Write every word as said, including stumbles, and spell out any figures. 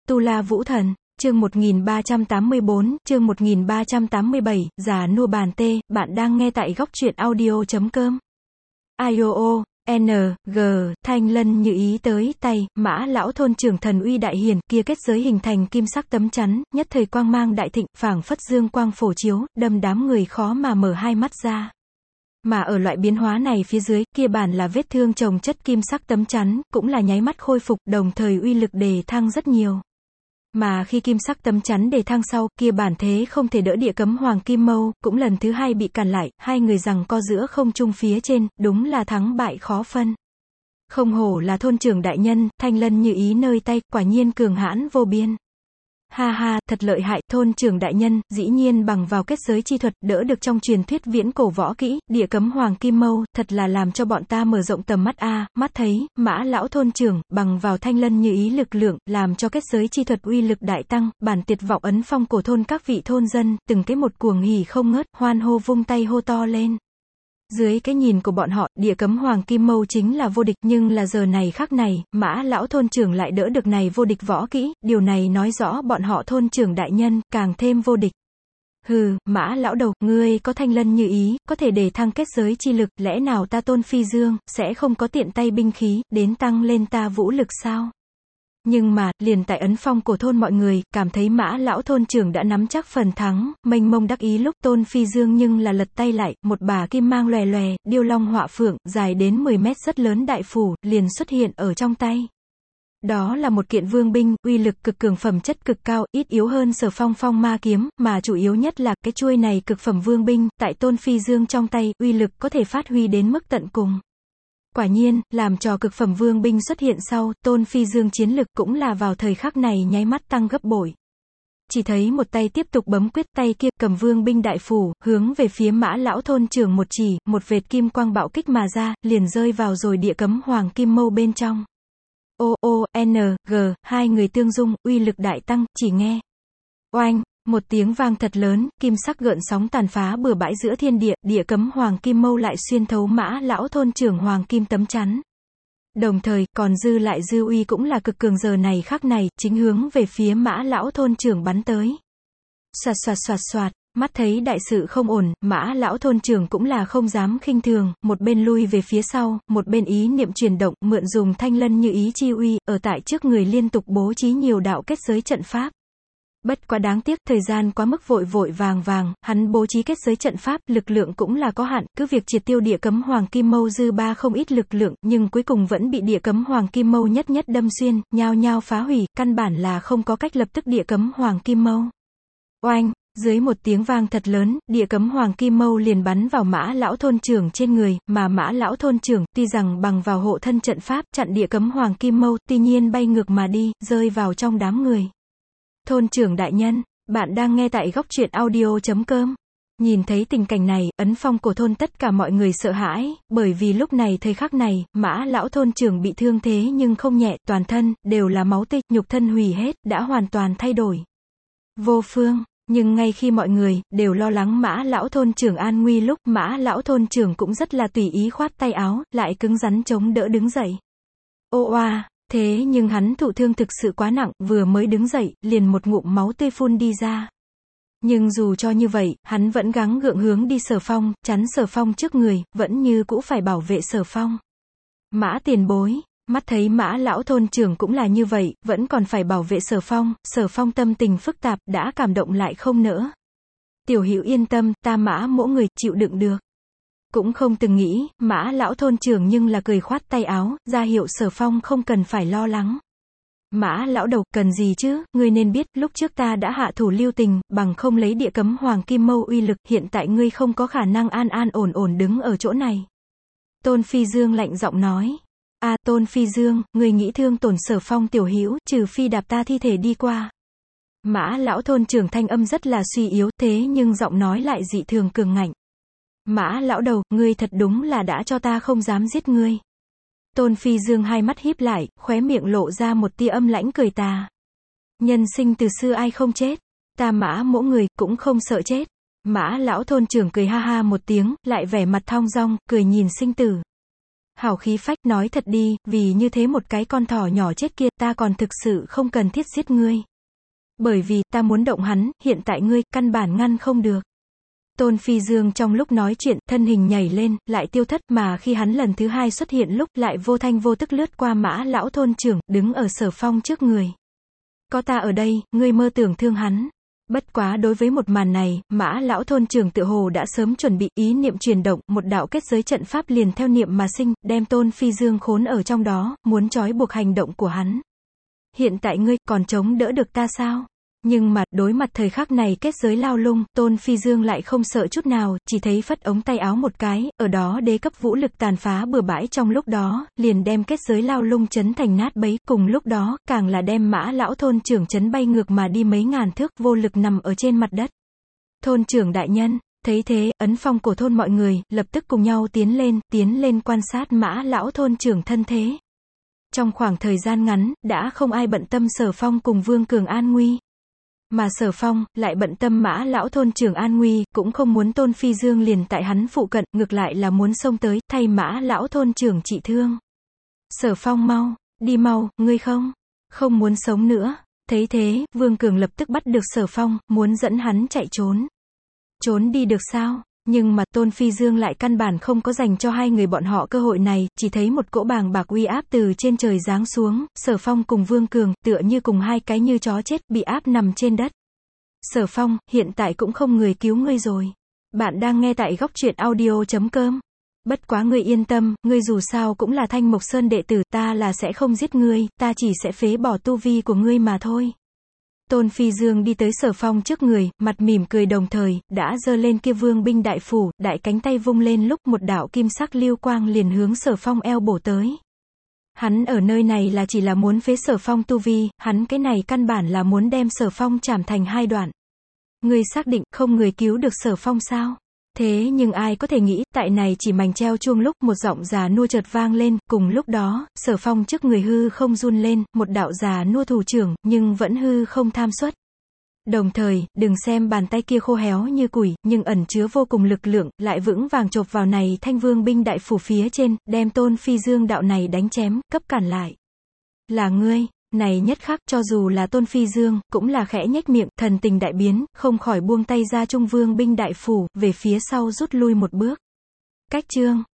Tu La Vũ Thần, chương một nghìn ba trăm tám mươi tư, chương một nghìn ba trăm tám mươi bảy, già nua bàn tê, bạn đang nghe tại góc truyện audio chấm com. I O O, N, G, Thanh Lân Như Ý tới tay, Mã lão thôn trưởng thần uy đại hiển, kia kết giới hình thành kim sắc tấm chắn, nhất thời quang mang đại thịnh, phảng phất dương quang phổ chiếu, đâm đám người khó mà mở hai mắt ra. Mà ở loại biến hóa này phía dưới, kia bản là vết thương chồng chất kim sắc tấm chắn, cũng là nháy mắt khôi phục, đồng thời uy lực đề thăng rất nhiều. Mà khi kim sắc tấm chắn đề thăng sau, kia bản thế không thể đỡ địa cấm hoàng kim mâu, cũng lần thứ hai bị cản lại, hai người giằng co giữa không trung phía trên, đúng là thắng bại khó phân. Không hổ là thôn trưởng đại nhân, Thanh Lân Như Ý nơi tay, quả nhiên cường hãn vô biên. Ha ha, thật lợi hại, thôn trưởng đại nhân, dĩ nhiên bằng vào kết giới chi thuật, đỡ được trong truyền thuyết viễn cổ võ kỹ, địa cấm hoàng kim mâu, thật là làm cho bọn ta mở rộng tầm mắt a, mắt thấy, Mã lão thôn trưởng, bằng vào Thanh Lân Như Ý lực lượng, làm cho kết giới chi thuật uy lực đại tăng, bản tiệt vọng ấn phong cổ thôn các vị thôn dân, từng cái một cuồng hỉ không ngớt, hoan hô vung tay hô to lên. Dưới cái nhìn của bọn họ, địa cấm hoàng kim mâu chính là vô địch, nhưng là giờ này khắc này, Mã lão thôn trưởng lại đỡ được này vô địch võ kỹ, điều này nói rõ bọn họ thôn trưởng đại nhân, càng thêm vô địch. Hừ, Mã lão đầu, ngươi có Thanh Lân Như Ý, có thể để thăng kết giới chi lực, lẽ nào ta Tôn Phi Dương, sẽ không có tiện tay binh khí, đến tăng lên ta vũ lực sao? Nhưng mà, liền tại ấn phong cổ thôn mọi người, cảm thấy Mã lão thôn trưởng đã nắm chắc phần thắng, mênh mông đắc ý lúc Tôn Phi Dương nhưng là lật tay lại, một bà kim mang lòe lòe, điêu long họa phượng, dài đến mười mét rất lớn đại phủ, liền xuất hiện ở trong tay. Đó là một kiện vương binh, uy lực cực cường, phẩm chất cực cao, ít yếu hơn Sở Phong phong ma kiếm, mà chủ yếu nhất là, cái chuôi này cực phẩm vương binh, tại Tôn Phi Dương trong tay, uy lực có thể phát huy đến mức tận cùng. Quả nhiên, làm cho cực phẩm vương binh xuất hiện sau, Tôn Phi Dương chiến lực cũng là vào thời khắc này nháy mắt tăng gấp bội. Chỉ thấy một tay tiếp tục bấm quyết, tay kia cầm vương binh đại phủ, hướng về phía Mã lão thôn trưởng một chỉ, một vệt kim quang bạo kích mà ra, liền rơi vào rồi địa cấm hoàng kim mâu bên trong. O O N G, hai người tương dung, uy lực đại tăng, chỉ nghe. Oanh! Một tiếng vang thật lớn, kim sắc gợn sóng tàn phá bừa bãi giữa thiên địa, địa cấm hoàng kim mâu lại xuyên thấu Mã lão thôn trưởng hoàng kim tấm chắn. Đồng thời, còn dư lại dư uy cũng là cực cường, giờ này khắc này, chính hướng về phía Mã lão thôn trưởng bắn tới. Soạt soạt soạt soạt, mắt thấy đại sự không ổn, Mã lão thôn trưởng cũng là không dám khinh thường, một bên lui về phía sau, một bên ý niệm chuyển động, mượn dùng Thanh Lân Như Ý chi uy, ở tại trước người liên tục bố trí nhiều đạo kết giới trận pháp. Bất quá đáng tiếc, thời gian quá mức vội vội vàng vàng, hắn bố trí kết giới trận pháp, lực lượng cũng là có hạn, cứ việc triệt tiêu địa cấm hoàng kim mâu dư ba không ít lực lượng, nhưng cuối cùng vẫn bị địa cấm hoàng kim mâu nhất nhất đâm xuyên, nhao nhao phá hủy, căn bản là không có cách lập tức địa cấm hoàng kim mâu. Oanh! Dưới một tiếng vang thật lớn, địa cấm hoàng kim mâu liền bắn vào Mã lão thôn trưởng trên người, mà Mã lão thôn trưởng, tuy rằng bằng vào hộ thân trận pháp, chặn địa cấm hoàng kim mâu, tuy nhiên bay ngược mà đi, rơi vào trong đám người. Thôn trưởng đại nhân, bạn đang nghe tại góc truyện audio chấm com. Nhìn thấy tình cảnh này, ấn phong cổ thôn tất cả mọi người sợ hãi, bởi vì lúc này thời khắc này, Mã lão thôn trưởng bị thương thế nhưng không nhẹ, toàn thân, đều là máu tươi, nhục thân hủy hết, đã hoàn toàn thay đổi. Vô phương, nhưng ngay khi mọi người, đều lo lắng Mã lão thôn trưởng an nguy lúc, Mã lão thôn trưởng cũng rất là tùy ý khoát tay áo, lại cứng rắn chống đỡ đứng dậy. Ô oa! Thế nhưng hắn thụ thương thực sự quá nặng, vừa mới đứng dậy, liền một ngụm máu tươi phun đi ra. Nhưng dù cho như vậy, hắn vẫn gắng gượng hướng đi Sở Phong, chắn Sở Phong trước người, vẫn như cũ phải bảo vệ Sở Phong. Mã tiền bối, mắt thấy Mã lão thôn trưởng cũng là như vậy, vẫn còn phải bảo vệ Sở Phong, Sở Phong tâm tình phức tạp, đã cảm động lại không nỡ. Tiểu Hữu yên tâm, ta Mã mỗi người, chịu đựng được. Cũng không từng nghĩ, Mã lão thôn trưởng nhưng là cười khoát tay áo, ra hiệu Sở Phong không cần phải lo lắng. Mã lão đầu, cần gì chứ, ngươi nên biết, lúc trước ta đã hạ thủ lưu tình, bằng không lấy địa cấm hoàng kim mâu uy lực, hiện tại ngươi không có khả năng an an ổn ổn đứng ở chỗ này. Tôn Phi Dương lạnh giọng nói. A Tôn Phi Dương, ngươi nghĩ thương tổn Sở Phong tiểu hữu, trừ phi đạp ta thi thể đi qua. Mã lão thôn trưởng thanh âm rất là suy yếu, thế nhưng giọng nói lại dị thường cường ngạnh. Mã lão đầu, ngươi thật đúng là đã cho ta không dám giết ngươi. Tôn Phi Dương hai mắt híp lại, khóe miệng lộ ra một tia âm lãnh cười tà. Nhân sinh từ xưa ai không chết, ta Mã mỗi người, cũng không sợ chết. Mã lão thôn trưởng cười ha ha một tiếng, lại vẻ mặt thong dong, cười nhìn sinh tử. Hào khí phách, nói thật đi, vì như thế một cái con thỏ nhỏ chết kia, ta còn thực sự không cần thiết giết ngươi. Bởi vì, ta muốn động hắn, hiện tại ngươi, căn bản ngăn không được. Tôn Phi Dương trong lúc nói chuyện, thân hình nhảy lên, lại tiêu thất, mà khi hắn lần thứ hai xuất hiện lúc, lại vô thanh vô tức lướt qua Mã lão thôn trưởng, đứng ở Sở Phong trước người. Có ta ở đây, ngươi mơ tưởng thương hắn. Bất quá đối với một màn này, Mã lão thôn trưởng tựa hồ đã sớm chuẩn bị, ý niệm chuyển động, một đạo kết giới trận pháp liền theo niệm mà sinh, đem Tôn Phi Dương khốn ở trong đó, muốn trói buộc hành động của hắn. Hiện tại ngươi, còn chống đỡ được ta sao? Nhưng mà, đối mặt thời khắc này kết giới lao lung, Tôn Phi Dương lại không sợ chút nào, chỉ thấy phất ống tay áo một cái, ở đó đế cấp vũ lực tàn phá bừa bãi trong lúc đó, liền đem kết giới lao lung chấn thành nát bấy, cùng lúc đó, càng là đem Mã lão thôn trưởng chấn bay ngược mà đi mấy ngàn thước, vô lực nằm ở trên mặt đất. Thôn trưởng đại nhân, thấy thế, ấn phong cổ thôn mọi người, lập tức cùng nhau tiến lên, tiến lên quan sát Mã lão thôn trưởng thân thế. Trong khoảng thời gian ngắn, đã không ai bận tâm Sở Phong cùng Vương Cường an nguy. Mà Sở Phong, lại bận tâm Mã lão thôn trưởng an nguy, cũng không muốn Tôn Phi Dương liền tại hắn phụ cận, ngược lại là muốn xông tới, thay Mã lão thôn trưởng trị thương. Sở Phong mau, đi mau, ngươi không, không muốn sống nữa. Thấy thế, Vương Cường lập tức bắt được Sở Phong, muốn dẫn hắn chạy trốn. Trốn đi được sao? Nhưng mà Tôn Phi Dương lại căn bản không có dành cho hai người bọn họ cơ hội này, chỉ thấy một cỗ bàng bạc uy áp từ trên trời giáng xuống, Sở Phong cùng Vương Cường, tựa như cùng hai cái như chó chết, bị áp nằm trên đất. Sở Phong, hiện tại cũng không người cứu ngươi rồi. Bạn đang nghe tại góc truyện audio chấm com. Bất quá ngươi yên tâm, ngươi dù sao cũng là Thanh Mộc Sơn đệ tử, ta là sẽ không giết ngươi, ta chỉ sẽ phế bỏ tu vi của ngươi mà thôi. Tôn Phi Dương đi tới Sở Phong trước người, mặt mỉm cười đồng thời, đã giơ lên kia vương binh đại phủ, đại cánh tay vung lên lúc một đạo kim sắc lưu quang liền hướng Sở Phong eo bổ tới. Hắn ở nơi này là chỉ là muốn phế Sở Phong tu vi, hắn cái này căn bản là muốn đem Sở Phong chảm thành hai đoạn. Ngươi xác định không người cứu được Sở Phong sao? Thế nhưng ai có thể nghĩ, tại này chỉ mảnh treo chuông lúc một giọng già nua chợt vang lên, cùng lúc đó, Sở Phong trước người hư không run lên, một đạo già nua thủ trưởng, nhưng vẫn hư không tham xuất. Đồng thời, đừng xem bàn tay kia khô héo như củi, nhưng ẩn chứa vô cùng lực lượng, lại vững vàng chộp vào này thanh vương binh đại phủ phía trên, đem Tôn Phi Dương đạo này đánh chém, cấp cản lại. Là ngươi. Này nhất khắc, cho dù là Tôn Phi Dương, cũng là khẽ nhếch miệng, thần tình đại biến, không khỏi buông tay ra trung vương binh đại phủ, về phía sau rút lui một bước. Cách chương.